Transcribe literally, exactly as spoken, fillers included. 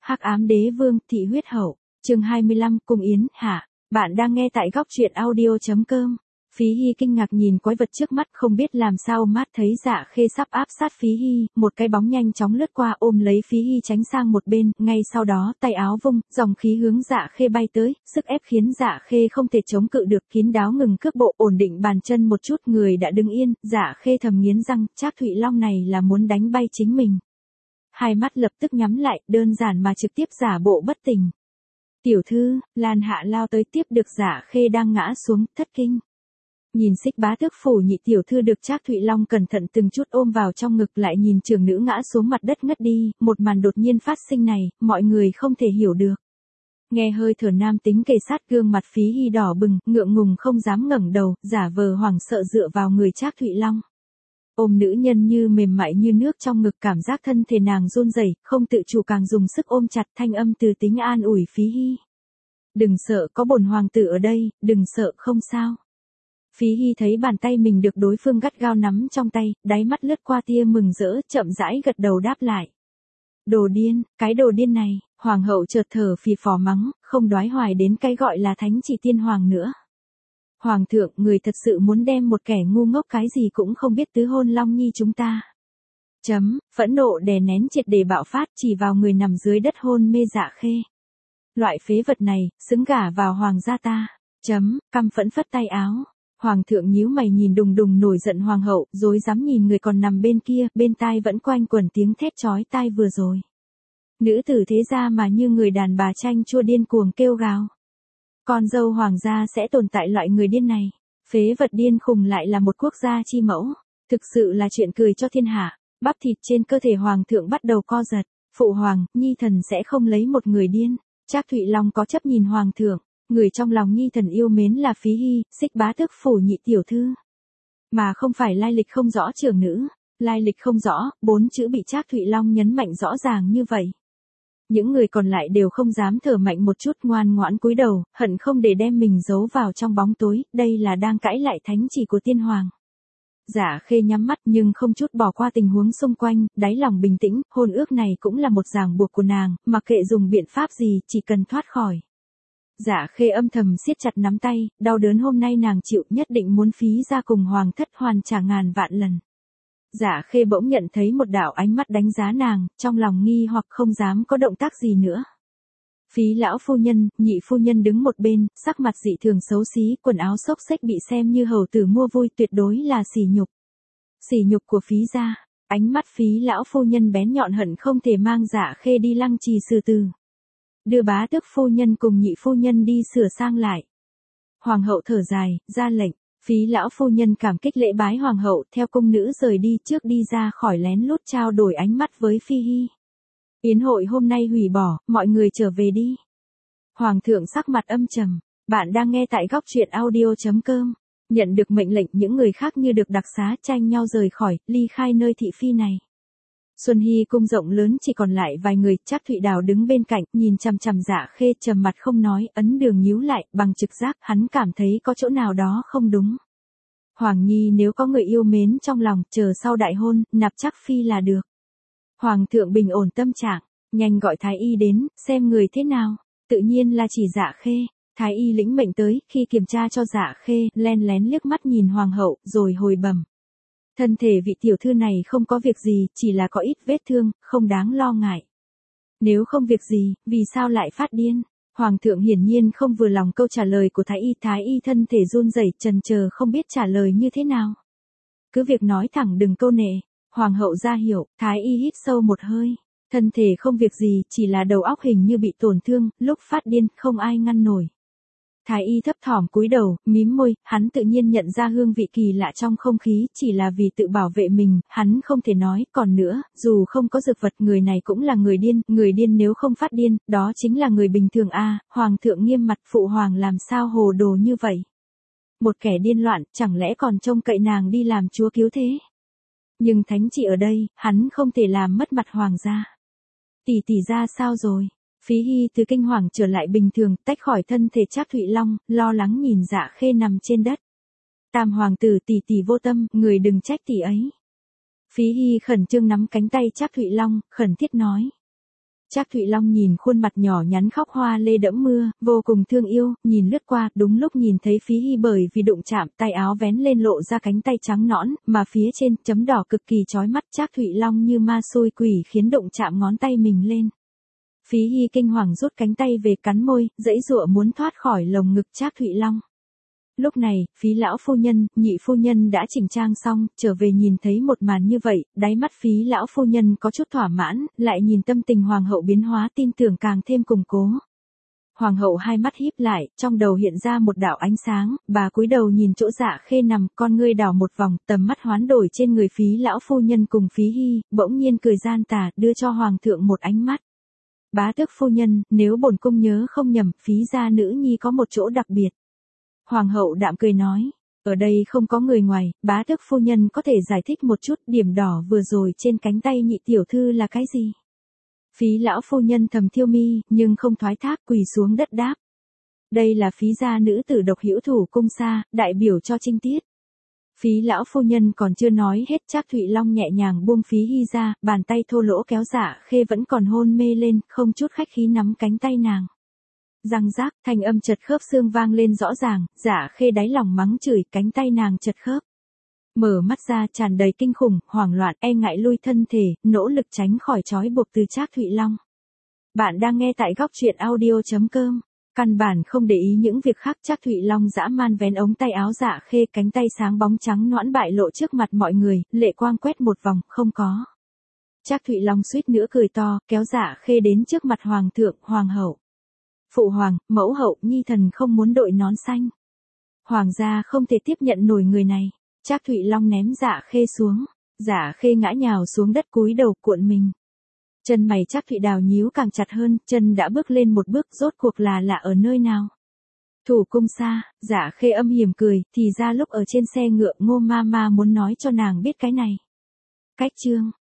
Hắc ám đế vương, thị huyết hậu, chương hai mươi lăm, cung yến, hạ. Bạn đang nghe tại góc truyện audio.com. Phí Hy kinh ngạc nhìn quái vật trước mắt, không biết làm sao mát thấy Dạ Khê sắp áp sát Phí Hy, một cái bóng nhanh chóng lướt qua ôm lấy Phí Hy tránh sang một bên, ngay sau đó tay áo vung, dòng khí hướng Dạ Khê bay tới, sức ép khiến Dạ Khê không thể chống cự được, kín đáo ngừng cước bộ, ổn định bàn chân một chút, người đã đứng yên. Dạ Khê thầm nghiến răng, Trác Thụy Long này là muốn đánh bay chính mình. Hai mắt lập tức nhắm lại, đơn giản mà trực tiếp giả bộ bất tỉnh. Tiểu thư, Lan Hạ lao tới tiếp được Dạ Khê đang ngã xuống, thất kinh. Nhìn Xích Bá Tước phủ nhị tiểu thư được Trác Thụy Long cẩn thận từng chút ôm vào trong ngực, lại nhìn trưởng nữ ngã xuống mặt đất ngất đi, một màn đột nhiên phát sinh này, mọi người không thể hiểu được. Nghe hơi thở nam tính kề sát, gương mặt Phí Hy đỏ bừng, ngượng ngùng không dám ngẩng đầu, giả vờ hoảng sợ dựa vào người Trác Thụy Long. Ôm nữ nhân như mềm mại như nước trong ngực, cảm giác thân thể nàng run rẩy, không tự chủ càng dùng sức ôm chặt, thanh âm từ tính an ủi Phí Hy. Đừng sợ, có bổn hoàng tử ở đây, đừng sợ, không sao. Phí Hy thấy bàn tay mình được đối phương gắt gao nắm trong tay, đáy mắt lướt qua tia mừng rỡ, chậm rãi gật đầu đáp lại. Đồ điên, cái đồ điên này, hoàng hậu chợt thở phì phò mắng, không đoái hoài đến cái gọi là thánh chỉ tiên hoàng nữa. Hoàng thượng, người thật sự muốn đem một kẻ ngu ngốc cái gì cũng không biết tứ hôn Long Nhi chúng ta. Chấm, phẫn nộ đè nén triệt để bạo phát, chỉ vào người nằm dưới đất hôn mê Dạ Khê. Loại phế vật này, xứng gả vào hoàng gia ta. Chấm, căm phẫn phất tay áo. Hoàng thượng nhíu mày nhìn đùng đùng nổi giận hoàng hậu, rối rắm nhìn người còn nằm bên kia, bên tai vẫn quanh quẩn tiếng thét chói tai vừa rồi. Nữ tử thế gia mà như người đàn bà chanh chua điên cuồng kêu gào. Con dâu hoàng gia sẽ tồn tại loại người điên này. Phế vật điên khùng lại là một quốc gia chi mẫu. Thực sự là chuyện cười cho thiên hạ. Bắp thịt trên cơ thể hoàng thượng bắt đầu co giật. Phụ hoàng, nhi thần sẽ không lấy một người điên. Trác Thụy Long có chấp nhìn hoàng thượng. Người trong lòng nhi thần yêu mến là Phí Hy, Xích Bá Tước phủ nhị tiểu thư. Mà không phải lai lịch không rõ trưởng nữ. Lai lịch không rõ, bốn chữ bị Trác Thụy Long nhấn mạnh rõ ràng như vậy. Những người còn lại đều không dám thở mạnh một chút, ngoan ngoãn cúi đầu, hận không để đem mình giấu vào trong bóng tối, đây là đang cãi lại thánh chỉ của tiên hoàng. Dạ Khê nhắm mắt nhưng không chút bỏ qua tình huống xung quanh, đáy lòng bình tĩnh, hôn ước này cũng là một ràng buộc của nàng, mặc kệ dùng biện pháp gì, chỉ cần thoát khỏi. Dạ Khê âm thầm siết chặt nắm tay, đau đớn hôm nay nàng chịu, nhất định muốn phí ra cùng hoàng thất hoàn trả ngàn vạn lần. Dạ Khê bỗng nhận thấy một đạo ánh mắt đánh giá nàng, trong lòng nghi hoặc không dám có động tác gì nữa. Phí lão phu nhân, nhị phu nhân đứng một bên, sắc mặt dị thường xấu xí, quần áo xốc xếch bị xem như hầu tử mua vui, tuyệt đối là sỉ nhục. Sỉ nhục của Phí gia. Ánh mắt Phí lão phu nhân bén nhọn hận không thể mang Dạ Khê đi lăng trì xử tử. Đưa Bá Tước phu nhân cùng nhị phu nhân đi sửa sang lại. Hoàng hậu thở dài, ra lệnh. Phí lão phu nhân cảm kích lễ bái hoàng hậu, theo cung nữ rời đi, trước đi ra khỏi lén lút trao đổi ánh mắt với Phi Hy. Yến hội hôm nay hủy bỏ, mọi người trở về đi. Hoàng thượng sắc mặt âm trầm. Bạn đang nghe tại góc truyện audio.com. Nhận được mệnh lệnh, những người khác như được đặc xá tranh nhau rời khỏi, ly khai nơi thị phi này. Xuân Hy cung rộng lớn chỉ còn lại vài người, Trác Thụy Đào đứng bên cạnh, nhìn chằm chằm Dạ Khê, trầm mặt không nói, ấn đường nhíu lại, bằng trực giác, hắn cảm thấy có chỗ nào đó không đúng. Hoàng Nhi nếu có người yêu mến trong lòng, chờ sau đại hôn, nạp Trác phi là được. Hoàng thượng bình ổn tâm trạng, nhanh gọi thái y đến, xem người thế nào, tự nhiên là chỉ Dạ Khê. Thái y lĩnh mệnh tới, khi kiểm tra cho Dạ Khê, len lén liếc mắt nhìn hoàng hậu, rồi hồi bẩm. Thân thể vị tiểu thư này không có việc gì, chỉ là có ít vết thương, không đáng lo ngại. Nếu không việc gì, vì sao lại phát điên? Hoàng thượng hiển nhiên không vừa lòng câu trả lời của thái y, thái y thân thể run rẩy, chần chờ không biết trả lời như thế nào. Cứ việc nói thẳng đừng câu nệ. Hoàng hậu ra hiểu, thái y hít sâu một hơi. Thân thể không việc gì, chỉ là đầu óc hình như bị tổn thương, lúc phát điên, không ai ngăn nổi. Thái y thấp thỏm cúi đầu, mím môi, hắn tự nhiên nhận ra hương vị kỳ lạ trong không khí, chỉ là vì tự bảo vệ mình, hắn không thể nói, còn nữa, dù không có dược vật, người này cũng là người điên, người điên nếu không phát điên, đó chính là người bình thường a. Hoàng thượng nghiêm mặt, phụ hoàng làm sao hồ đồ như vậy? Một kẻ điên loạn, chẳng lẽ còn trông cậy nàng đi làm chúa cứu thế? Nhưng thánh chỉ ở đây, hắn không thể làm mất mặt hoàng gia. Tỷ tỷ ra sao rồi? Phí Hy từ kinh hoàng trở lại bình thường, tách khỏi thân thể Trác Thụy Long, lo lắng nhìn Dạ Khê nằm trên đất. Tam hoàng tử, tỷ tỷ vô tâm, người đừng trách tỷ ấy. Phí Hy khẩn trương nắm cánh tay Trác Thụy Long, khẩn thiết nói. Trác Thụy Long nhìn khuôn mặt nhỏ nhắn khóc hoa lê đẫm mưa, vô cùng thương yêu, nhìn lướt qua, đúng lúc nhìn thấy Phí Hy bởi vì đụng chạm, tay áo vén lên lộ ra cánh tay trắng nõn, mà phía trên, chấm đỏ cực kỳ chói mắt. Trác Thụy Long như ma xui quỷ khiến đụng chạm ngón tay mình lên. Phí Hy kinh hoàng rút cánh tay về cắn môi, giãy giụa muốn thoát khỏi lồng ngực Trác Thụy Long. Lúc này, Phí lão phu nhân, nhị phu nhân đã chỉnh trang xong, trở về nhìn thấy một màn như vậy, đáy mắt Phí lão phu nhân có chút thỏa mãn, lại nhìn tâm tình hoàng hậu biến hóa tin tưởng càng thêm củng cố. Hoàng hậu hai mắt híp lại, trong đầu hiện ra một đạo ánh sáng, bà cúi đầu nhìn chỗ Dạ Khê nằm, con ngươi đảo một vòng, tầm mắt hoán đổi trên người Phí lão phu nhân cùng Phí Hy, bỗng nhiên cười gian tà, đưa cho hoàng thượng một ánh mắt. Bá tước phu nhân, nếu bổn cung nhớ không nhầm, Phí gia nữ nhi có một chỗ đặc biệt. Hoàng hậu đạm cười nói, ở đây không có người ngoài, bá tước phu nhân có thể giải thích một chút điểm đỏ vừa rồi trên cánh tay nhị tiểu thư là cái gì? Phí lão phu nhân thầm thiêu mi, nhưng không thoái thác, quỳ xuống đất đáp. Đây là Phí gia nữ tử độc hữu thủ cung xa, đại biểu cho trinh tiết. Phí lão phu nhân còn chưa nói hết, Trác Thụy Long nhẹ nhàng buông Phí Hy ra, bàn tay thô lỗ kéo Dạ Khê vẫn còn hôn mê lên, không chút khách khí nắm cánh tay nàng. Răng rác, thanh âm chật khớp xương vang lên rõ ràng, Dạ Khê đáy lòng mắng chửi, cánh tay nàng chật khớp. Mở mắt ra tràn đầy kinh khủng, hoảng loạn, e ngại lui thân thể, nỗ lực tránh khỏi trói buộc từ Trác Thụy Long. Bạn đang nghe tại góc truyện audio chấm com. Căn bản không để ý những việc khác, Trác Thụy Long dã man vén ống tay áo Dạ Khê, cánh tay sáng bóng trắng nõn bại lộ trước mặt mọi người, lệ quang quét một vòng, không có. Trác Thụy Long suýt nữa cười to, kéo Dạ Khê đến trước mặt hoàng thượng, hoàng hậu. Phụ hoàng, mẫu hậu, nhi thần không muốn đội nón xanh. Hoàng gia không thể tiếp nhận nổi người này. Trác Thụy Long ném Dạ Khê xuống. Dạ Khê ngã nhào xuống đất cúi đầu cuộn mình. Chân mày Trác Thụy Đào nhíu càng chặt hơn, chân đã bước lên một bước, rốt cuộc là lạ ở nơi nào. Thủ cung xa, Dạ Khê âm hiểm cười, thì ra lúc ở trên xe ngựa Ngô ma ma muốn nói cho nàng biết cái này. Cách chương.